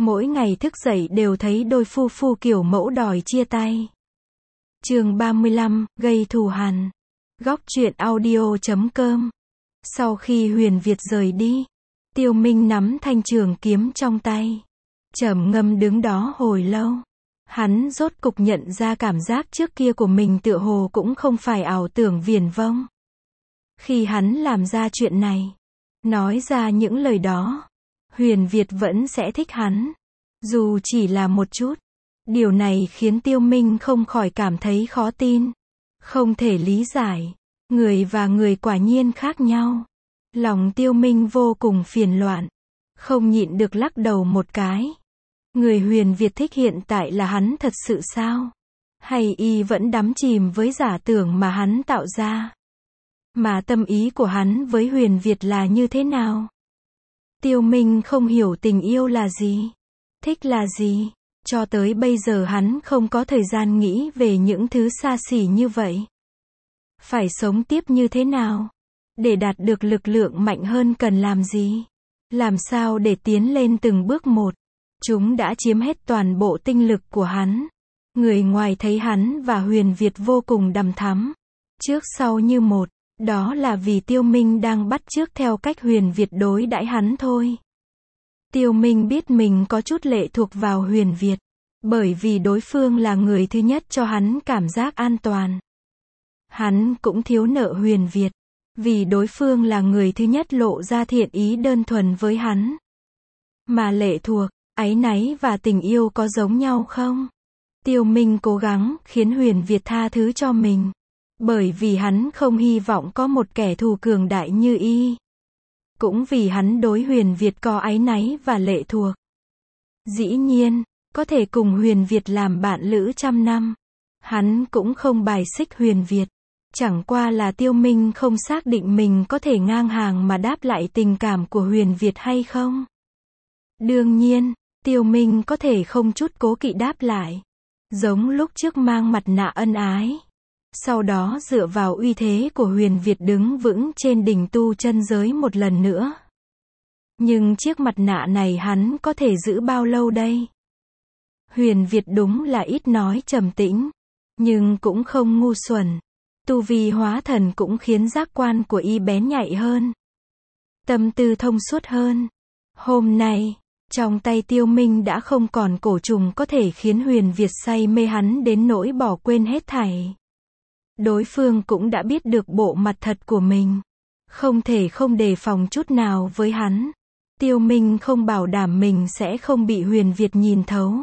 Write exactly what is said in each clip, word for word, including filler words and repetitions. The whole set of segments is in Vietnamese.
Mỗi ngày thức dậy đều thấy đôi phu phu kiểu mẫu đòi chia tay. Chương ba mươi lăm, gây thù hằn. Góc truyện audio chấm com. Sau khi Huyền Việt rời đi, Tiêu Minh nắm thanh trường kiếm trong tay, trầm ngâm đứng đó hồi lâu. Hắn rốt cục nhận ra cảm giác trước kia của mình tựa hồ cũng không phải ảo tưởng viển vông. Khi hắn làm ra chuyện này, nói ra những lời đó, Huyền Việt vẫn sẽ thích hắn, dù chỉ là một chút. Điều này khiến Tiêu Minh không khỏi cảm thấy khó tin, không thể lý giải. Người và người quả nhiên khác nhau. Lòng Tiêu Minh vô cùng phiền loạn, không nhịn được lắc đầu một cái. Người Huyền Việt thích hiện tại là hắn thật sự sao? Hay y vẫn đắm chìm với giả tưởng mà hắn tạo ra? Mà tâm ý của hắn với Huyền Việt là như thế nào? Tiêu Minh không hiểu tình yêu là gì, thích là gì. Cho tới bây giờ hắn không có thời gian nghĩ về những thứ xa xỉ như vậy. Phải sống tiếp như thế nào? Để đạt được lực lượng mạnh hơn cần làm gì? Làm sao để tiến lên từng bước một? Chúng đã chiếm hết toàn bộ tinh lực của hắn. Người ngoài thấy hắn và Huyền Việt vô cùng đằm thắm, trước sau như một. Đó là vì Tiêu Minh đang bắt chước theo cách Huyền Việt đối đãi hắn thôi. Tiêu Minh biết mình có chút lệ thuộc vào Huyền Việt, bởi vì đối phương là người thứ nhất cho hắn cảm giác an toàn. Hắn cũng thiếu nợ Huyền Việt, vì đối phương là người thứ nhất lộ ra thiện ý đơn thuần với hắn. Mà lệ thuộc, áy náy và tình yêu có giống nhau không? Tiêu Minh cố gắng khiến Huyền Việt tha thứ cho mình, bởi vì hắn không hy vọng có một kẻ thù cường đại như y. Cũng vì hắn đối Huyền Việt có áy náy và lệ thuộc. Dĩ nhiên, có thể cùng Huyền Việt làm bạn lữ trăm năm, hắn cũng không bài xích Huyền Việt. Chẳng qua là Tiêu Minh không xác định mình có thể ngang hàng mà đáp lại tình cảm của Huyền Việt hay không. Đương nhiên, Tiêu Minh có thể không chút cố kỵ đáp lại, giống lúc trước mang mặt nạ ân ái. Sau đó dựa vào uy thế của Huyền Việt đứng vững trên đỉnh tu chân giới một lần nữa. Nhưng chiếc mặt nạ này hắn có thể giữ bao lâu đây? Huyền Việt đúng là ít nói trầm tĩnh, nhưng cũng không ngu xuẩn. Tu vi hóa thần cũng khiến giác quan của y bén nhạy hơn, tâm tư thông suốt hơn. Hôm nay, trong tay Tiêu Minh đã không còn cổ trùng có thể khiến Huyền Việt say mê hắn đến nỗi bỏ quên hết thảy. Đối phương cũng đã biết được bộ mặt thật của mình, không thể không đề phòng chút nào với hắn. Tiêu Minh không bảo đảm mình sẽ không bị Huyền Việt nhìn thấu,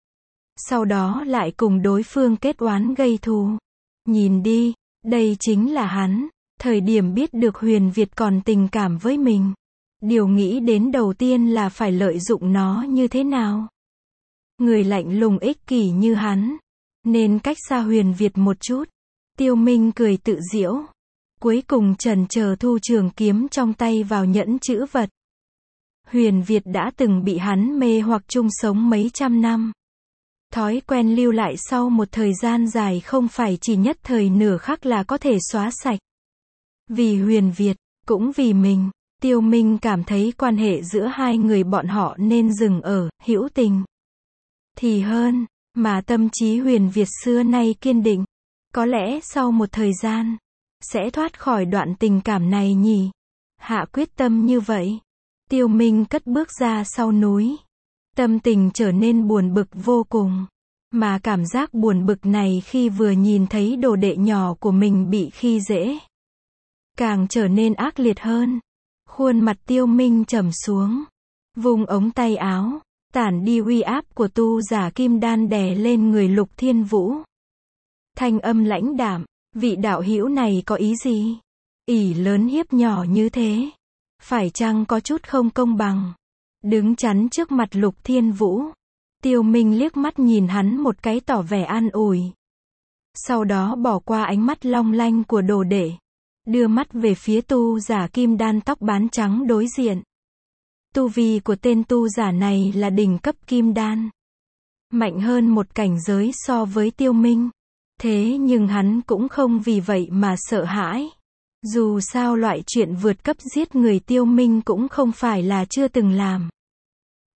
sau đó lại cùng đối phương kết oán gây thù. Nhìn đi, đây chính là hắn. Thời điểm biết được Huyền Việt còn tình cảm với mình, điều nghĩ đến đầu tiên là phải lợi dụng nó như thế nào. Người lạnh lùng ích kỷ như hắn, nên cách xa Huyền Việt một chút. Tiêu Minh cười tự giễu, cuối cùng chần chờ thu trường kiếm trong tay vào nhẫn chữ vật. Huyền Việt đã từng bị hắn mê hoặc chung sống mấy trăm năm. Thói quen lưu lại sau một thời gian dài không phải chỉ nhất thời nửa khắc là có thể xóa sạch. Vì Huyền Việt, cũng vì mình, Tiêu Minh cảm thấy quan hệ giữa hai người bọn họ nên dừng ở hữu tình thì hơn, mà tâm trí Huyền Việt xưa nay kiên định. Có lẽ sau một thời gian, sẽ thoát khỏi đoạn tình cảm này nhỉ? Hạ quyết tâm như vậy, Tiêu Minh cất bước ra sau núi. Tâm tình trở nên buồn bực vô cùng. Mà cảm giác buồn bực này khi vừa nhìn thấy đồ đệ nhỏ của mình bị khi dễ, càng trở nên ác liệt hơn. Khuôn mặt Tiêu Minh trầm xuống, vung ống tay áo, tản đi uy áp của tu giả kim đan đè lên người Lục Thiên Vũ. Thanh âm lãnh đạm, vị đạo hữu này có ý gì? Ỷ lớn hiếp nhỏ như thế, phải chăng có chút không công bằng? Đứng chắn trước mặt Lục Thiên Vũ, Tiêu Minh liếc mắt nhìn hắn một cái tỏ vẻ an ủi. Sau đó bỏ qua ánh mắt long lanh của đồ đệ, đưa mắt về phía tu giả kim đan tóc bán trắng đối diện. Tu vi của tên tu giả này là đỉnh cấp kim đan, mạnh hơn một cảnh giới so với Tiêu Minh. Thế nhưng hắn cũng không vì vậy mà sợ hãi. Dù sao loại chuyện vượt cấp giết người Tiêu Minh cũng không phải là chưa từng làm.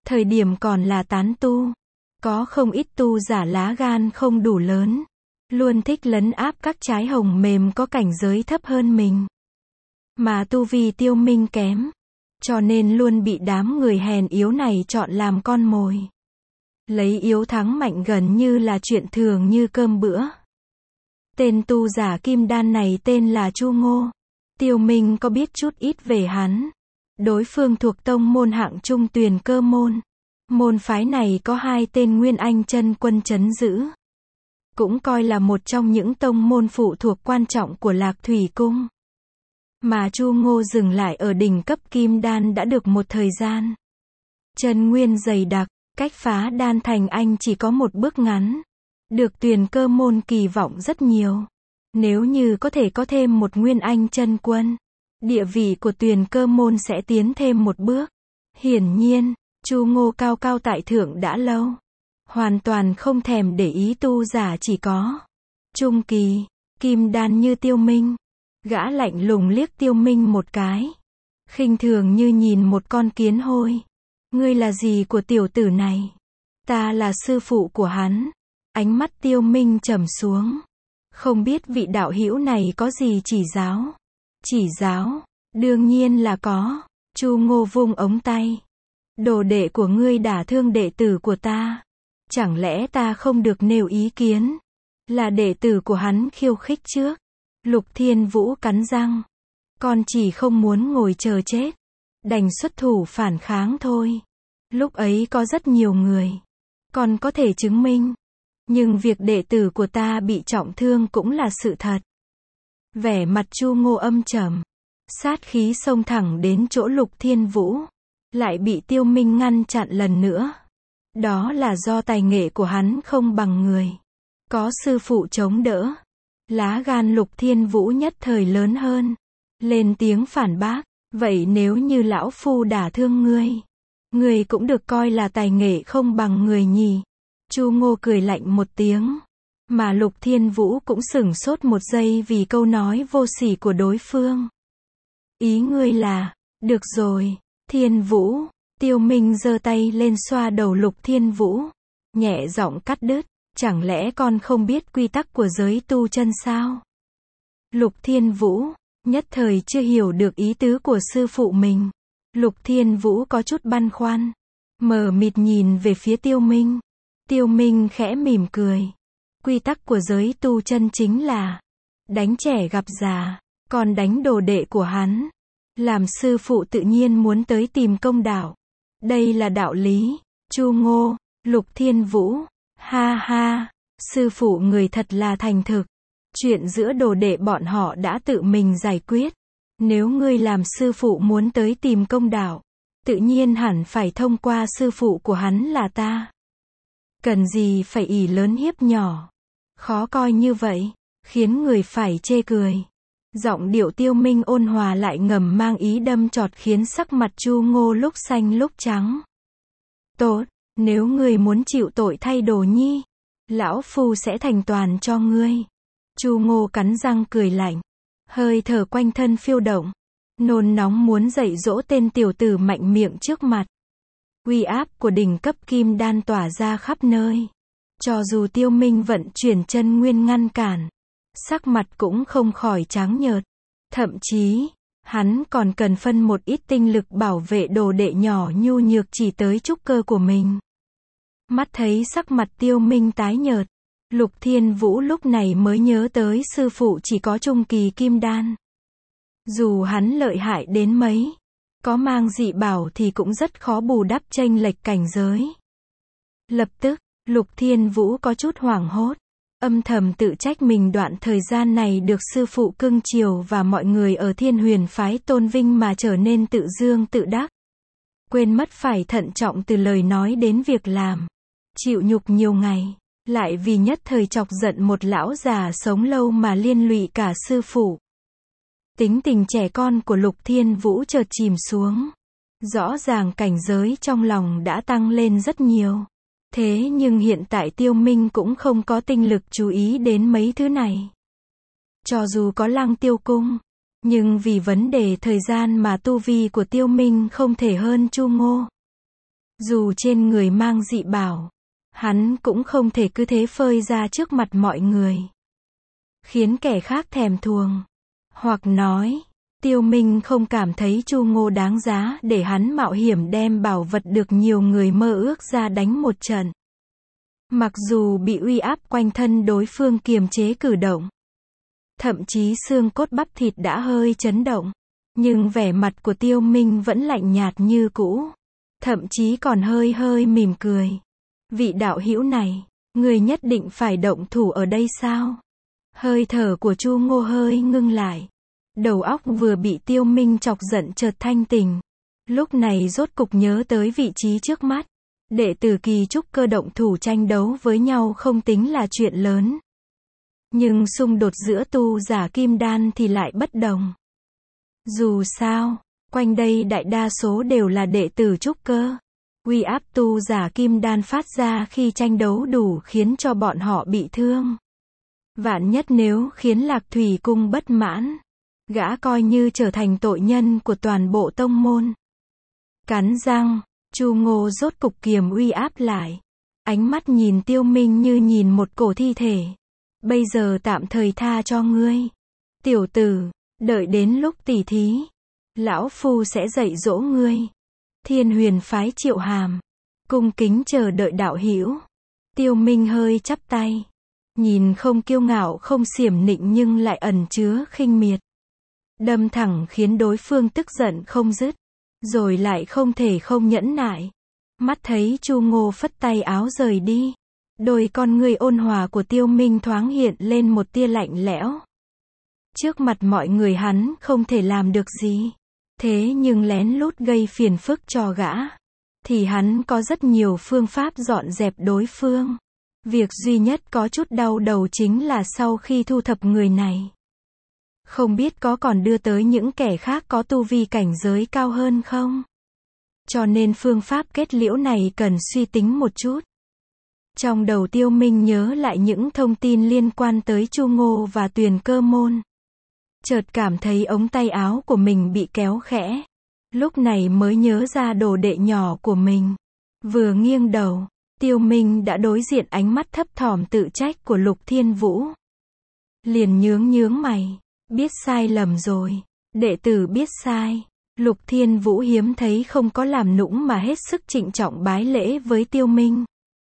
Thời điểm còn là tán tu, có không ít tu giả lá gan không đủ lớn, luôn thích lấn áp các trái hồng mềm có cảnh giới thấp hơn mình. Mà tu vi Tiêu Minh kém, cho nên luôn bị đám người hèn yếu này chọn làm con mồi. Lấy yếu thắng mạnh gần như là chuyện thường như cơm bữa. Tên tu giả kim đan này tên là Chu Ngô. Tiêu Minh có biết chút ít về hắn. Đối phương thuộc tông môn hạng trung Tuyền Cơ môn. Môn phái này có hai tên Nguyên Anh chân quân trấn giữ. Cũng coi là một trong những tông môn phụ thuộc quan trọng của Lạc Thủy Cung. Mà Chu Ngô dừng lại ở đỉnh cấp kim đan đã được một thời gian. Chân nguyên dày đặc, cách phá đan thành anh chỉ có một bước ngắn. Được Tuyền Cơ môn kỳ vọng rất nhiều. Nếu như có thể có thêm một Nguyên Anh chân quân, địa vị của Tuyền Cơ môn sẽ tiến thêm một bước. Hiển nhiên, Chu Ngô cao cao tại thượng đã lâu, hoàn toàn không thèm để ý tu giả chỉ có trung kỳ, kim đan như Tiêu Minh. Gã lạnh lùng liếc Tiêu Minh một cái, khinh thường như nhìn một con kiến hôi. Ngươi là gì của tiểu tử này? Ta là sư phụ của hắn. Ánh mắt Tiêu Minh trầm xuống. Không biết vị đạo hữu này có gì chỉ giáo? Chỉ giáo? Đương nhiên là có. Chu Ngô vung ống tay. Đồ đệ của ngươi đả thương đệ tử của ta. Chẳng lẽ ta không được nêu ý kiến? Là đệ tử của hắn khiêu khích trước. Lục Thiên Vũ cắn răng. Con chỉ không muốn ngồi chờ chết. Đành xuất thủ phản kháng thôi. Lúc ấy có rất nhiều người. Con có thể chứng minh. Nhưng việc đệ tử của ta bị trọng thương cũng là sự thật. Vẻ mặt Chu Ngô âm trầm. Sát khí xông thẳng đến chỗ Lục Thiên Vũ. Lại bị Tiêu Minh ngăn chặn lần nữa. Đó là do tài nghệ của hắn không bằng người. Có sư phụ chống đỡ. Lá gan Lục Thiên Vũ nhất thời lớn hơn. Lên tiếng phản bác. Vậy nếu như lão phu đả thương ngươi, ngươi cũng được coi là tài nghệ không bằng người nhỉ? Chu Ngô cười lạnh một tiếng. Mà Lục Thiên Vũ cũng sửng sốt một giây vì câu nói vô sỉ của đối phương. Ý ngươi là, được rồi, Thiên Vũ. Tiêu Minh giơ tay lên xoa đầu Lục Thiên Vũ. Nhẹ giọng cắt đứt. Chẳng lẽ con không biết quy tắc của giới tu chân sao? Lục Thiên Vũ nhất thời chưa hiểu được ý tứ của sư phụ mình. Lục Thiên Vũ có chút băn khoăn. Mờ mịt nhìn về phía Tiêu Minh. Tiêu Minh khẽ mỉm cười. Quy tắc của giới tu chân chính là đánh trẻ gặp già, còn đánh đồ đệ của hắn. Làm sư phụ tự nhiên muốn tới tìm công đạo. Đây là đạo lý. Chu Ngô, Lục Thiên Vũ. Ha ha, sư phụ người thật là thành thực. Chuyện giữa đồ đệ bọn họ đã tự mình giải quyết. Nếu ngươi làm sư phụ muốn tới tìm công đạo, tự nhiên hẳn phải thông qua sư phụ của hắn là ta. Cần gì phải ỷ lớn hiếp nhỏ. Khó coi như vậy, khiến người phải chê cười. Giọng điệu Tiêu Minh ôn hòa lại ngầm mang ý đâm chọt khiến sắc mặt Chu Ngô lúc xanh lúc trắng. Tốt, nếu ngươi muốn chịu tội thay đồ nhi, lão phu sẽ thành toàn cho ngươi. Chu Ngô cắn răng cười lạnh. Hơi thở quanh thân phiêu động. Nôn nóng muốn dạy dỗ tên tiểu tử mạnh miệng trước mặt. Uy áp của đỉnh cấp kim đan tỏa ra khắp nơi. Cho dù Tiêu Minh vận chuyển chân nguyên ngăn cản, sắc mặt cũng không khỏi trắng nhợt. Thậm chí, hắn còn cần phân một ít tinh lực bảo vệ đồ đệ nhỏ nhu nhược chỉ tới trúc cơ của mình. Mắt thấy sắc mặt Tiêu Minh tái nhợt, Lục Thiên Vũ lúc này mới nhớ tới sư phụ chỉ có trung kỳ kim đan. Dù hắn lợi hại đến mấy, có mang dị bảo thì cũng rất khó bù đắp chênh lệch cảnh giới. Lập tức, Lục Thiên Vũ có chút hoảng hốt, âm thầm tự trách mình đoạn thời gian này được sư phụ cưng chiều và mọi người ở Thiên Huyền phái tôn vinh mà trở nên tự dương tự đắc. Quên mất phải thận trọng từ lời nói đến việc làm. Chịu nhục nhiều ngày, lại vì nhất thời chọc giận một lão già sống lâu mà liên lụy cả sư phụ. Tính tình trẻ con của Lục Thiên Vũ chợt chìm xuống. Rõ ràng cảnh giới trong lòng đã tăng lên rất nhiều. Thế nhưng hiện tại Tiêu Minh cũng không có tinh lực chú ý đến mấy thứ này. Cho dù có Lăng Tiêu Cung, nhưng vì vấn đề thời gian mà tu vi của Tiêu Minh không thể hơn Chu Ngô. Dù trên người mang dị bảo, hắn cũng không thể cứ thế phơi ra trước mặt mọi người, khiến kẻ khác thèm thuồng. Hoặc nói, Tiêu Minh không cảm thấy Chu Ngô đáng giá để hắn mạo hiểm đem bảo vật được nhiều người mơ ước ra đánh một trận. Mặc dù bị uy áp quanh thân đối phương kiềm chế cử động, thậm chí xương cốt bắp thịt đã hơi chấn động, nhưng vẻ mặt của Tiêu Minh vẫn lạnh nhạt như cũ, thậm chí còn hơi hơi mỉm cười. Vị đạo hữu này, người nhất định phải động thủ ở đây sao? Hơi thở của Chu Ngô hơi ngưng lại. Đầu óc vừa bị Tiêu Minh chọc giận chợt thanh tỉnh. Lúc này rốt cục nhớ tới vị trí trước mắt. Đệ tử kỳ trúc cơ động thủ tranh đấu với nhau không tính là chuyện lớn. Nhưng xung đột giữa tu giả kim đan thì lại bất đồng. Dù sao, quanh đây đại đa số đều là đệ tử trúc cơ. Uy áp tu giả kim đan phát ra khi tranh đấu đủ khiến cho bọn họ bị thương. Vạn nhất nếu khiến Lạc Thủy Cung bất mãn, gã coi như trở thành tội nhân của toàn bộ tông môn. Cắn răng, Chu Ngô rốt cục kiềm uy áp lại. Ánh mắt nhìn Tiêu Minh như nhìn một cổ thi thể. Bây giờ tạm thời tha cho ngươi. Tiểu tử, đợi đến lúc tỉ thí, lão phu sẽ dạy dỗ ngươi. Thiên Huyền phái Triệu Hàm, cung kính chờ đợi đạo hữu. Tiêu Minh hơi chắp tay, nhìn không kiêu ngạo không xiểm nịnh nhưng lại ẩn chứa khinh miệt. Đâm thẳng khiến đối phương tức giận không dứt, rồi lại không thể không nhẫn nại. Mắt thấy Chu Ngô phất tay áo rời đi, đôi con ngươi ôn hòa của Tiêu Minh thoáng hiện lên một tia lạnh lẽo. Trước mặt mọi người hắn không thể làm được gì, thế nhưng lén lút gây phiền phức cho gã, thì hắn có rất nhiều phương pháp dọn dẹp đối phương. Việc duy nhất có chút đau đầu chính là sau khi thu thập người này, không biết có còn đưa tới những kẻ khác có tu vi cảnh giới cao hơn không? Cho nên phương pháp kết liễu này cần suy tính một chút. Trong đầu Tiêu Minh nhớ lại những thông tin liên quan tới Chu Ngô và Tuyền Cơ Môn. Chợt cảm thấy ống tay áo của mình bị kéo khẽ. Lúc này mới nhớ ra đồ đệ nhỏ của mình. Vừa nghiêng đầu, Tiêu Minh đã đối diện ánh mắt thấp thỏm tự trách của Lục Thiên Vũ. Liền nhướng nhướng mày, biết sai lầm rồi, đệ tử biết sai. Lục Thiên Vũ hiếm thấy không có làm nũng mà hết sức trịnh trọng bái lễ với Tiêu Minh.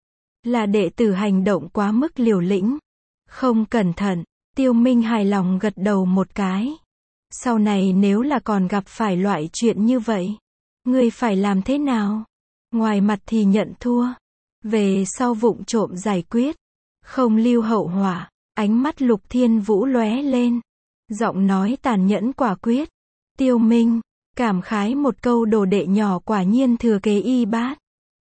Là đệ tử hành động quá mức liều lĩnh, không cẩn thận. Tiêu Minh hài lòng gật đầu một cái. Sau này nếu là còn gặp phải loại chuyện như vậy, ngươi phải làm thế nào? Ngoài mặt thì nhận thua, về sau vụng trộm giải quyết, không lưu hậu họa. Ánh mắt Lục Thiên Vũ lóe lên, giọng nói tàn nhẫn quả quyết. Tiêu Minh cảm khái một câu đồ đệ nhỏ quả nhiên thừa kế y bát.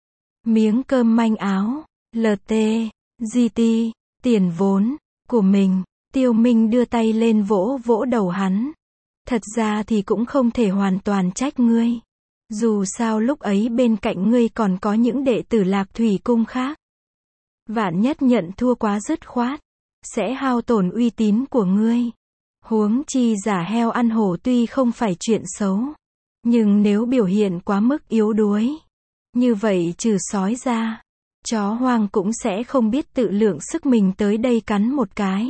Miếng cơm manh áo, lờ tê, giê tê, tiền vốn của mình. Tiêu Minh đưa tay lên vỗ vỗ đầu hắn. Thật ra thì cũng không thể hoàn toàn trách ngươi. Dù sao lúc ấy bên cạnh ngươi còn có những đệ tử Lạc Thủy Cung khác. Vạn nhất nhận thua quá dứt khoát, sẽ hao tổn uy tín của ngươi. Huống chi giả heo ăn hổ tuy không phải chuyện xấu, nhưng nếu biểu hiện quá mức yếu đuối, như vậy trừ sói ra, chó hoang cũng sẽ không biết tự lượng sức mình tới đây cắn một cái.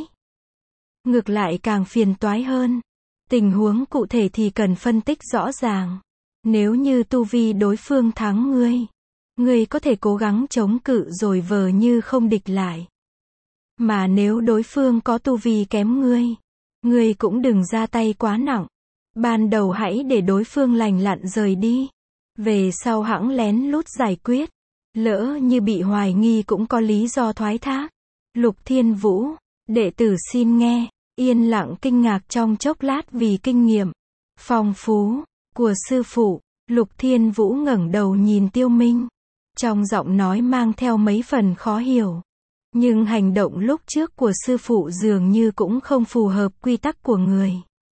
Ngược lại càng phiền toái hơn. Tình huống cụ thể thì cần phân tích rõ ràng. Nếu như tu vi đối phương thắng ngươi, ngươi có thể cố gắng chống cự rồi vờ như không địch lại. Mà nếu đối phương có tu vi kém ngươi, ngươi cũng đừng ra tay quá nặng. Ban đầu hãy để đối phương lành lặn rời đi. Về sau hẵng lén lút giải quyết. Lỡ như bị hoài nghi cũng có lý do thoái thác. Lục Thiên Vũ, đệ tử xin nghe. Yên lặng kinh ngạc trong chốc lát vì kinh nghiệm phong phú của sư phụ. Lục Thiên Vũ ngẩng đầu nhìn Tiêu Minh, trong giọng nói mang theo mấy phần khó hiểu. Nhưng hành động lúc trước của sư phụ dường như cũng không phù hợp quy tắc của người.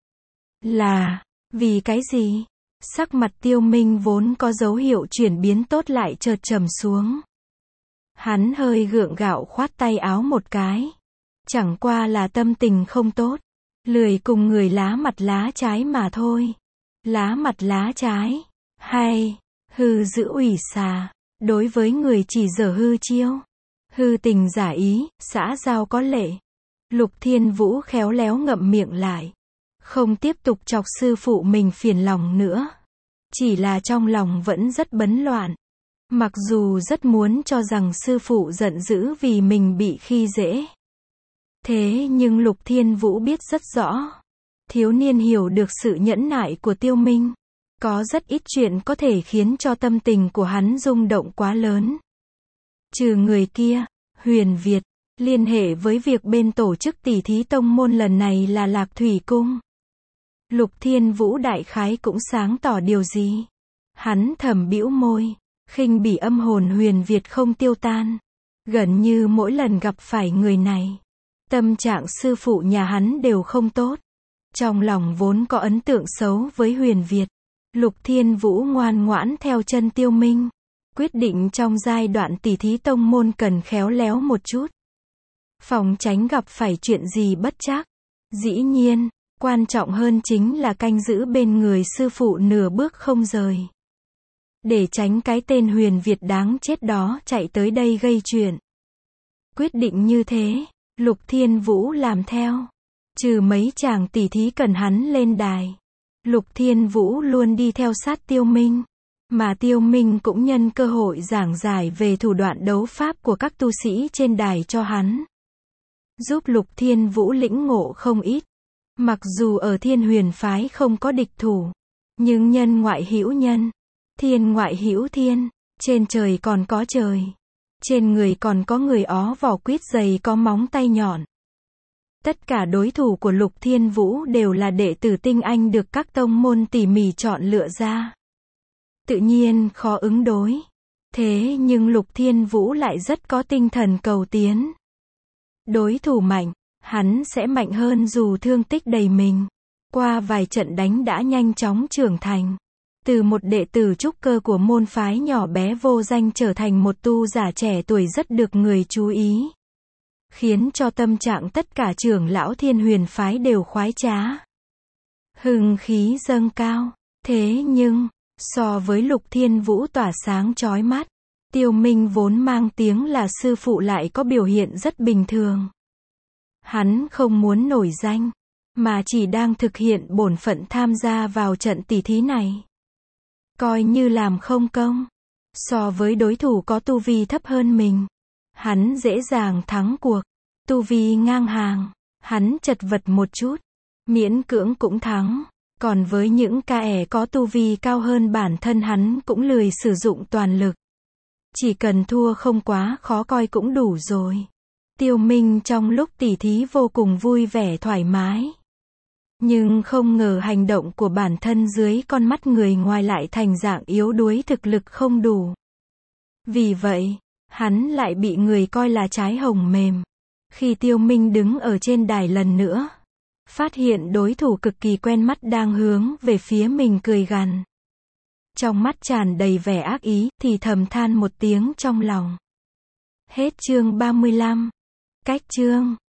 Là, vì cái gì? Sắc mặt Tiêu Minh vốn có dấu hiệu chuyển biến tốt lại chợt trầm xuống. Hắn hơi gượng gạo khoát tay áo một cái. Chẳng qua là tâm tình không tốt, lười cùng người lá mặt lá trái mà thôi. Lá mặt lá trái, hay, hư giữ ủy xà. Đối với người chỉ dở hư chiêu, hư tình giả ý, xã giao có lệ, Lục Thiên Vũ khéo léo ngậm miệng lại, không tiếp tục chọc sư phụ mình phiền lòng nữa. Chỉ là trong lòng vẫn rất bấn loạn. Mặc dù rất muốn cho rằng sư phụ giận dữ vì mình bị khi dễ. Thế nhưng Lục Thiên Vũ biết rất rõ. Thiếu niên hiểu được sự nhẫn nại của Tiêu Minh. Có rất ít chuyện có thể khiến cho tâm tình của hắn rung động quá lớn. Trừ người kia, Huyền Việt, liên hệ với việc bên tổ chức tỷ thí tông môn lần này là Lạc Thủy Cung. Lục Thiên Vũ đại khái cũng sáng tỏ điều gì. Hắn thầm bĩu môi, khinh bỉ âm hồn Huyền Việt không tiêu tan. Gần như mỗi lần gặp phải người này, tâm trạng sư phụ nhà hắn đều không tốt. Trong lòng vốn có ấn tượng xấu với Huyền Việt, Lục Thiên Vũ ngoan ngoãn theo chân Tiêu Minh. Quyết định trong giai đoạn tỷ thí tông môn cần khéo léo một chút, phòng tránh gặp phải chuyện gì bất trắc. Dĩ nhiên, quan trọng hơn chính là canh giữ bên người sư phụ nửa bước không rời. Để tránh cái tên Huyền Việt đáng chết đó chạy tới đây gây chuyện. Quyết định như thế, Lục Thiên Vũ làm theo. Trừ mấy chàng tỷ thí cần hắn lên đài, Lục Thiên Vũ luôn đi theo sát Tiêu Minh. Mà Tiêu Minh cũng nhân cơ hội giảng giải về thủ đoạn đấu pháp của các tu sĩ trên đài cho hắn. Giúp Lục Thiên Vũ lĩnh ngộ không ít. Mặc dù ở Thiên Huyền phái không có địch thủ, nhưng nhân ngoại hữu nhân, thiên ngoại hữu thiên, trên trời còn có trời, trên người còn có người ó vỏ quýt dày có móng tay nhọn. Tất cả đối thủ của Lục Thiên Vũ đều là đệ tử tinh anh được các tông môn tỉ mỉ chọn lựa ra. Tự nhiên khó ứng đối. Thế nhưng Lục Thiên Vũ lại rất có tinh thần cầu tiến. Đối thủ mạnh, hắn sẽ mạnh hơn dù thương tích đầy mình. Qua vài trận đánh đã nhanh chóng trưởng thành. Từ một đệ tử trúc cơ của môn phái nhỏ bé vô danh trở thành một tu giả trẻ tuổi rất được người chú ý. Khiến cho tâm trạng tất cả trưởng lão Thiên Huyền phái đều khoái trá. Hưng khí dâng cao. Thế nhưng, so với Lục Thiên Vũ tỏa sáng chói mắt, Tiêu Minh vốn mang tiếng là sư phụ lại có biểu hiện rất bình thường. Hắn không muốn nổi danh, mà chỉ đang thực hiện bổn phận tham gia vào trận tỷ thí này. Coi như làm không công. So với đối thủ có tu vi thấp hơn mình, hắn dễ dàng thắng cuộc. Tu vi ngang hàng, hắn chật vật một chút, miễn cưỡng cũng thắng. Còn với những kẻ có tu vi cao hơn bản thân hắn cũng lười sử dụng toàn lực. Chỉ cần thua không quá khó coi cũng đủ rồi. Tiêu Minh trong lúc tỉ thí vô cùng vui vẻ thoải mái. Nhưng không ngờ hành động của bản thân dưới con mắt người ngoài lại thành dạng yếu đuối thực lực không đủ. Vì vậy, hắn lại bị người coi là trái hồng mềm. Khi Tiêu Minh đứng ở trên đài lần nữa, phát hiện đối thủ cực kỳ quen mắt đang hướng về phía mình cười gằn. Trong mắt tràn đầy vẻ ác ý, thì thầm than một tiếng trong lòng. Hết chương ba mươi lăm. Cách chương